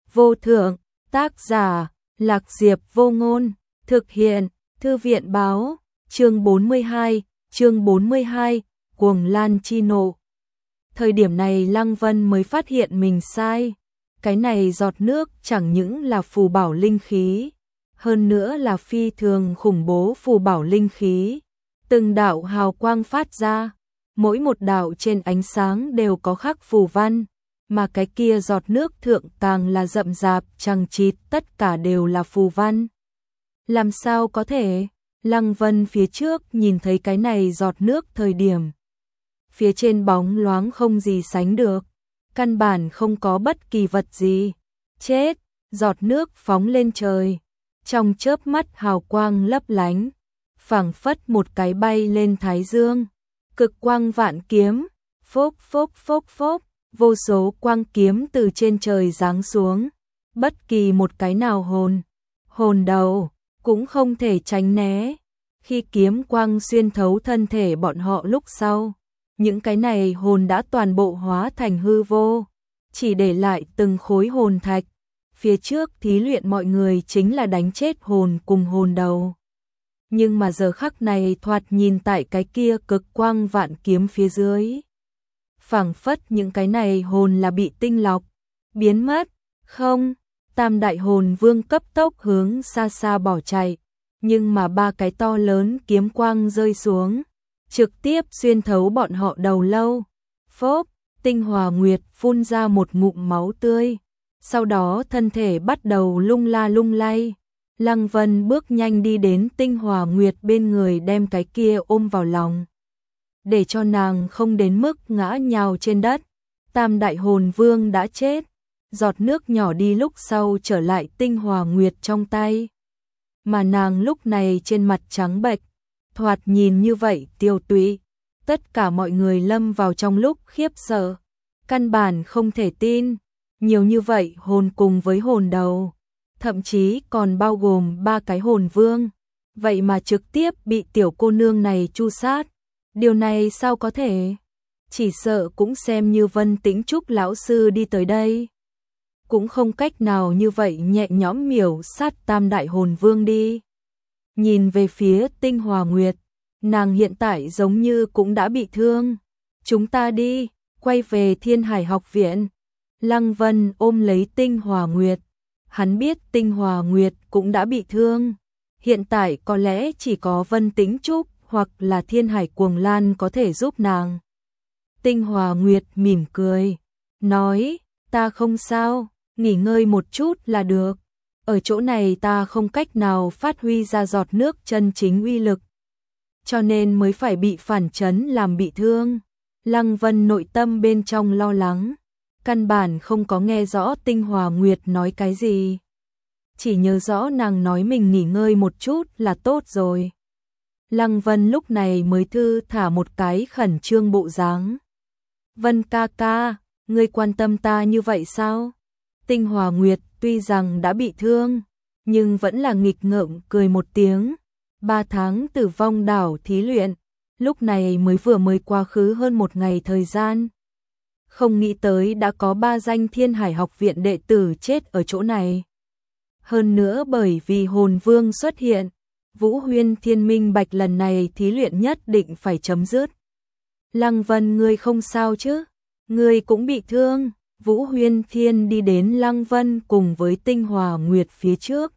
vô thượng, tác giả, Lạc Diệp Vô Ngôn, thực hiện, Thư viện báo, chương 42, Cuồng Lan Chi Nộ. Thời điểm này Lăng Vân mới phát hiện mình sai, cái này giọt nước chẳng những là phù bảo linh khí, hơn nữa là phi thường khủng bố phù bảo linh khí. Từng đạo hào quang phát ra, mỗi một đạo trên ánh sáng đều có khắc phù văn, mà cái kia giọt nước thượng càng là rậm rạp chằng chịt, tất cả đều là phù văn. Làm sao có thể? Lăng Vân phía trước nhìn thấy cái này giọt nước thời điểm, phía trên bóng loáng không gì sánh được, căn bản không có bất kỳ vật gì. Chết, giọt nước phóng lên trời, trong chớp mắt hào quang lấp lánh, phảng phất một cái bay lên thái dương. Cực quang vạn kiếm, phốc phốc phốc phốc, vô số quang kiếm từ trên trời giáng xuống, bất kỳ một cái nào hồn đầu cũng không thể tránh né. Khi kiếm quang xuyên thấu thân thể bọn họ lúc sau, những cái này hồn đã toàn bộ hóa thành hư vô, chỉ để lại từng khối hồn thạch. Phía trước thí luyện mọi người chính là đánh chết hồn cùng hồn đầu. Nhưng mà giờ khắc này thoạt nhìn tại cái kia cực quang vạn kiếm phía dưới, phảng phất những cái này hồn là bị tinh lọc, biến mất. Không, Tam đại hồn vương cấp tốc hướng xa xa bỏ chạy, nhưng mà ba cái to lớn kiếm quang rơi xuống, trực tiếp xuyên thấu bọn họ đầu lâu. Phốc, Tinh Hòa Nguyệt phun ra một ngụm máu tươi, sau đó thân thể bắt đầu lung la lung lay. Lăng Vân bước nhanh đi đến Tinh Hòa Nguyệt bên người, đem cái kia ôm vào lòng, để cho nàng không đến mức ngã nhào trên đất. Tam đại hồn vương đã chết, giọt nước nhỏ đi lúc sau trở lại Tinh Hòa Nguyệt trong tay, mà nàng lúc này trên mặt trắng bệch, thoạt nhìn như vậy tiêu tụy. Tất cả mọi người lâm vào trong lúc khiếp sợ, căn bản không thể tin, nhiều như vậy hồn cùng với hồn đầu, thậm chí còn bao gồm ba cái hồn vương, vậy mà trực tiếp bị tiểu cô nương này tru sát. Điều này sao có thể? Chỉ sợ cũng xem như Vân Tĩnh Trúc lão sư đi tới đây, cũng không cách nào như vậy nhẹ nhõm miểu sát tam đại hồn vương đi. Nhìn về phía Tinh Hòa Nguyệt, nàng hiện tại giống như cũng đã bị thương. Chúng ta đi, quay về Thiên Hải học viện. Lăng Vân ôm lấy Tinh Hòa Nguyệt, hắn biết Tinh Hòa Nguyệt cũng đã bị thương. Hiện tại có lẽ chỉ có Vân Tĩnh Trúc hoặc là Thiên Hải Cuồng Lan có thể giúp nàng. Tinh Hòa Nguyệt mỉm cười, nói, ta không sao, nghỉ ngơi một chút là được. Ở chỗ này ta không cách nào phát huy ra giọt nước chân chính uy lực, cho nên mới phải bị phản chấn làm bị thương. Lăng Vân nội tâm bên trong lo lắng, căn bản không có nghe rõ Tinh Hòa Nguyệt nói cái gì, chỉ nhớ rõ nàng nói mình nghỉ ngơi một chút là tốt rồi. Lăng Vân lúc này mới thư thả một cái khẩn trương bộ dáng. Vân ca ca, ngươi quan tâm ta như vậy sao? Tinh Hòa Nguyệt tuy rằng đã bị thương, nhưng vẫn là nghịch ngợm cười một tiếng. 3 tháng Tử Vong đảo thí luyện, lúc này mới quá khứ hơn một ngày thời gian. Không nghĩ tới đã có 3 danh Thiên Hải học viện đệ tử chết ở chỗ này. Hơn nữa bởi vì hồn vương xuất hiện, Vũ Huyên Thiên minh bạch lần này thí luyện nhất định phải chấm dứt. Lăng Vân, ngươi không sao chứ? Ngươi cũng bị thương. Vũ Huyên Thiên đi đến Lăng Vân cùng với Tinh Hòa Nguyệt phía trước,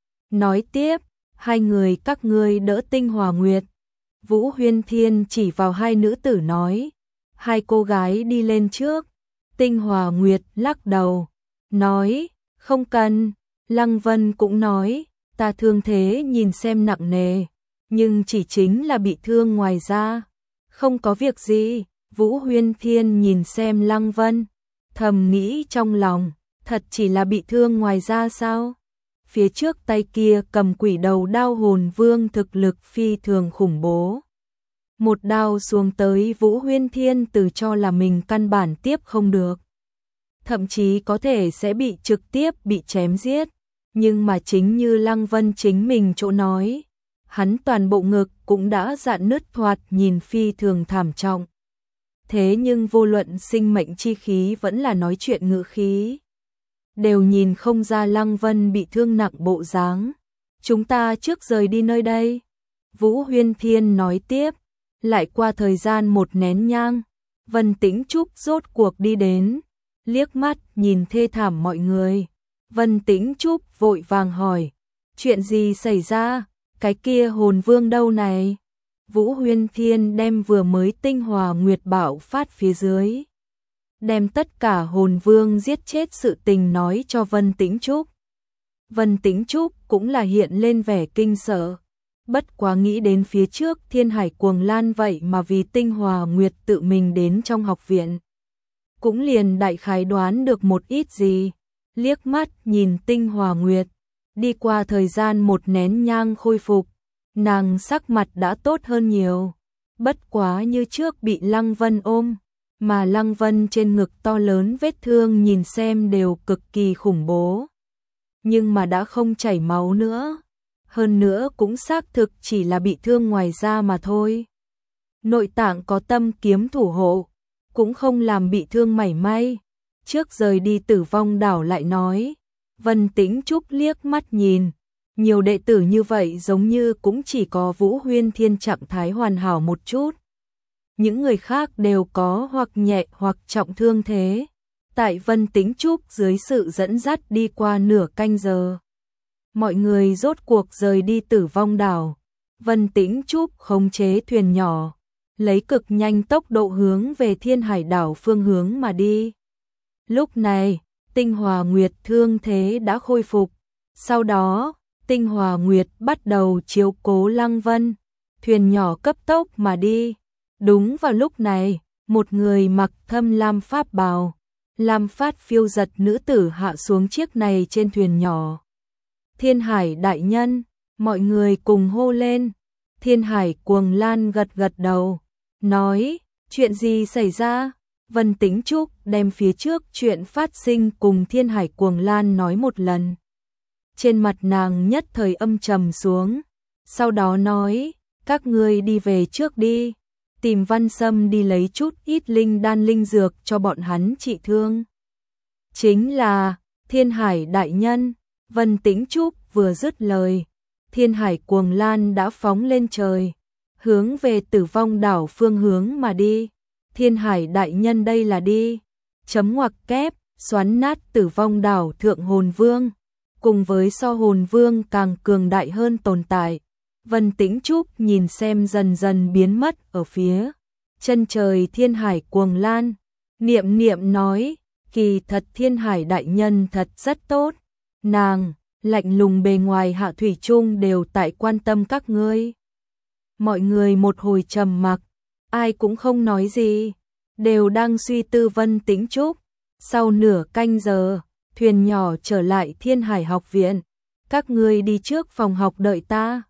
nói tiếp, hai người các ngươi đỡ Tinh Hòa Nguyệt. Vũ Huyên Thiên chỉ vào hai nữ tử nói, hai cô gái đi lên trước. Tinh Hòa Nguyệt lắc đầu, nói, không cần. Lăng Vân cũng nói, ta thương thế nhìn xem nặng nề, nhưng chỉ chính là bị thương, ngoài ra không có việc gì. Vũ Huyên Thiên nhìn xem Lăng Vân, thầm nghĩ trong lòng, thật chỉ là bị thương ngoài ra sao? Phía trước tay kia cầm quỷ đầu đao hồn vương thực lực phi thường khủng bố. Một đao xuống tới, Vũ Huyên Thiên tự cho là mình căn bản tiếp không được, thậm chí có thể sẽ bị trực tiếp bị chém giết. Nhưng mà chính như Lăng Vân chính mình chỗ nói, hắn toàn bộ ngực cũng đã rạn nứt, thoạt nhìn phi thường thảm trọng. Thế nhưng vô luận sinh mệnh chi khí vẫn là nói chuyện ngữ khí, đều nhìn không ra Lăng Vân bị thương nặng bộ dáng. Chúng ta trước rời đi nơi đây. Vũ Huyên Thiên nói tiếp, lại qua thời gian một nén nhang, Vân Tĩnh Trúc rốt cuộc đi đến, liếc mắt nhìn thê thảm mọi người. Vân Tĩnh Trúc vội vàng hỏi, chuyện gì xảy ra, cái kia hồn vương đâu này? Vũ Huyên Thiên đem vừa mới tinh hòa nguyệt bạo phát phía dưới, đem tất cả hồn vương giết chết sự tình nói cho Vân Tĩnh Trúc. Vân Tĩnh Trúc cũng là hiện lên vẻ kinh sợ, bất quá nghĩ đến phía trước Thiên Hải Cuồng Lan vậy mà vì tinh hòa nguyệt tự mình đến trong học viện. Cũng liền đại khái đoán được một ít gì, liếc mắt nhìn tinh hòa nguyệt, đi qua thời gian một nén nhang khôi phục, nàng sắc mặt đã tốt hơn nhiều, bất quá như trước bị Lăng Vân ôm, mà Lăng Vân trên ngực to lớn vết thương nhìn xem đều cực kỳ khủng bố. Nhưng mà đã không chảy máu nữa, hơn nữa cũng xác thực chỉ là bị thương ngoài da mà thôi. Nội tạng có tâm kiếm thủ hộ, cũng không làm bị thương mảy may. Trước rời đi Tử Vong đảo lại nói, Vân Tĩnh Trúc liếc mắt nhìn, nhiều đệ tử như vậy giống như cũng chỉ có Vũ Huyên Thiên trạng thái hoàn hảo một chút. Những người khác đều có hoặc nhẹ hoặc trọng thương thế. Tại Vân Tĩnh Trúc dưới sự dẫn dắt đi qua nửa canh giờ, mọi người rốt cuộc rời đi Tử Vong đảo. Vân Tĩnh Trúc khống chế thuyền nhỏ, lấy cực nhanh tốc độ hướng về Thiên Hải đảo phương hướng mà đi. Lúc này, Tinh Hòa Nguyệt thương thế đã khôi phục. Sau đó, Tinh Hòa Nguyệt bắt đầu chiếu cố Lăng Vân, thuyền nhỏ cấp tốc mà đi. Đúng vào lúc này, một người mặc thâm lam pháp bào, lam phát phiêu giật nữ tử hạ xuống chiếc này trên thuyền nhỏ. Thiên Hải đại nhân, mọi người cùng hô lên. Thiên Hải Cuồng Lan gật gật đầu, nói, chuyện gì xảy ra? Vân Tĩnh Trúc đem phía trước chuyện phát sinh cùng Thiên Hải Cuồng Lan nói một lần. Trên mặt nàng nhất thời âm trầm xuống, sau đó nói, các ngươi đi về trước đi, tìm Văn Sâm đi lấy chút ít linh đan linh dược cho bọn hắn trị thương. Chính là, Thiên Hải đại nhân. Vân Tĩnh Trúc vừa dứt lời, Thiên Hải Cuồng Lan đã phóng lên trời, hướng về Tử Vong đảo phương hướng mà đi. Thiên Hải đại nhân đây là đi, chấm ngoặc kép, xoắn nát Tử Vong đảo thượng hồn vương, cùng với so hồn vương càng cường đại hơn tồn tại. Vân Tĩnh Trúc nhìn xem dần dần biến mất ở phía chân trời Thiên Hải Cuồng Lan, niệm niệm nói, kỳ thật Thiên Hải đại nhân thật rất tốt. Nàng, lạnh lùng bề ngoài hạ thủy chung đều tại quan tâm các ngươi. Mọi người một hồi trầm mặc, ai cũng không nói gì, đều đang suy tư Vân Tĩnh Trúc. Sau nửa canh giờ, thuyền nhỏ trở lại Thiên Hải học viện. Các ngươi đi trước phòng học đợi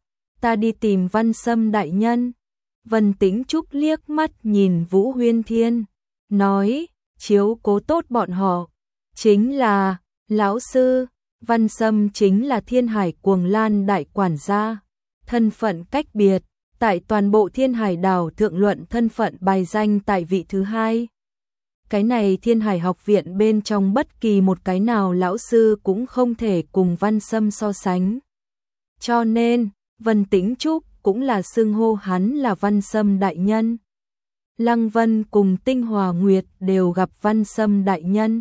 ta đi tìm Văn Sâm đại nhân. Vân Tĩnh Trúc liếc mắt nhìn Vũ Huyên Thiên, nói, chiếu cố tốt bọn họ. Chính là, lão sư. Văn Sâm chính là Thiên Hải Cuồng Lan đại quản gia, thân phận cách biệt, tại toàn bộ Thiên Hải đảo thượng luận thân phận bài danh tại vị thứ hai. Cái này Thiên Hải học viện bên trong bất kỳ một cái nào lão sư cũng không thể cùng Văn Sâm so sánh. Cho nên, Vân Tĩnh Trúc cũng là xưng hô hắn là Văn Sâm đại nhân. Lăng Vân cùng Tinh Hòa Nguyệt đều gặp Văn Sâm đại nhân.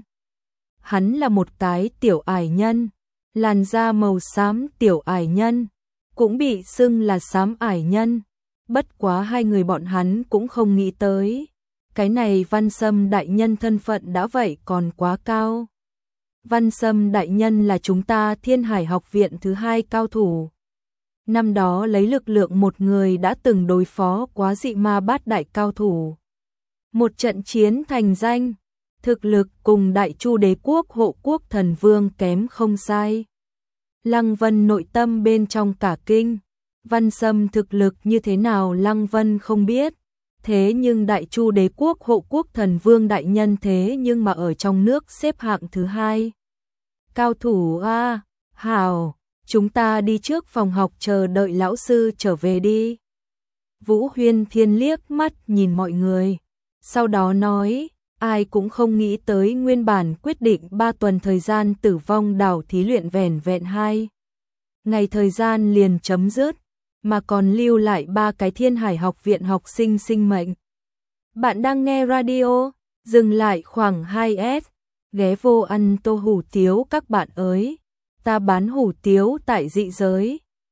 Hắn là một cái tiểu ải nhân, làn da màu xám tiểu ải nhân, cũng bị xưng là xám ải nhân. Bất quá hai người bọn hắn cũng không nghĩ tới, cái này Văn Sâm đại nhân thân phận đã vậy còn quá cao. Văn Sâm đại nhân là chúng ta Thiên Hải học viện thứ hai cao thủ. Năm đó lấy lực lượng một người đã từng đối phó quá dị ma bát đại cao thủ. Một trận chiến thành danh, thực lực cùng Đại Chu Đế quốc hộ quốc thần vương kém không sai. Lăng Vân nội tâm bên trong cả kinh, Văn Sâm thực lực như thế nào Lăng Vân không biết, thế nhưng Đại Chu Đế quốc hộ quốc thần vương đại nhân thế nhưng mà ở trong nước xếp hạng thứ hai. Cao thủ a, hảo, chúng ta đi trước phòng học chờ đợi lão sư trở về đi. Vũ Huyên Thiên liếc mắt nhìn mọi người, sau đó nói, Ai cũng không nghĩ tới nguyên bản quyết định 3 tuần thời gian Tử Vong Đảo thí luyện vẻn vẹn 2 ngày thời gian liền chấm dứt, mà còn lưu lại 3 cái Thiên Hải học viện học sinh sinh mệnh. Bạn đang nghe radio, dừng lại khoảng 2S, ghé vô ăn tô hủ tiếu các bạn ơi. Ta bán hủ tiếu tại dị giới.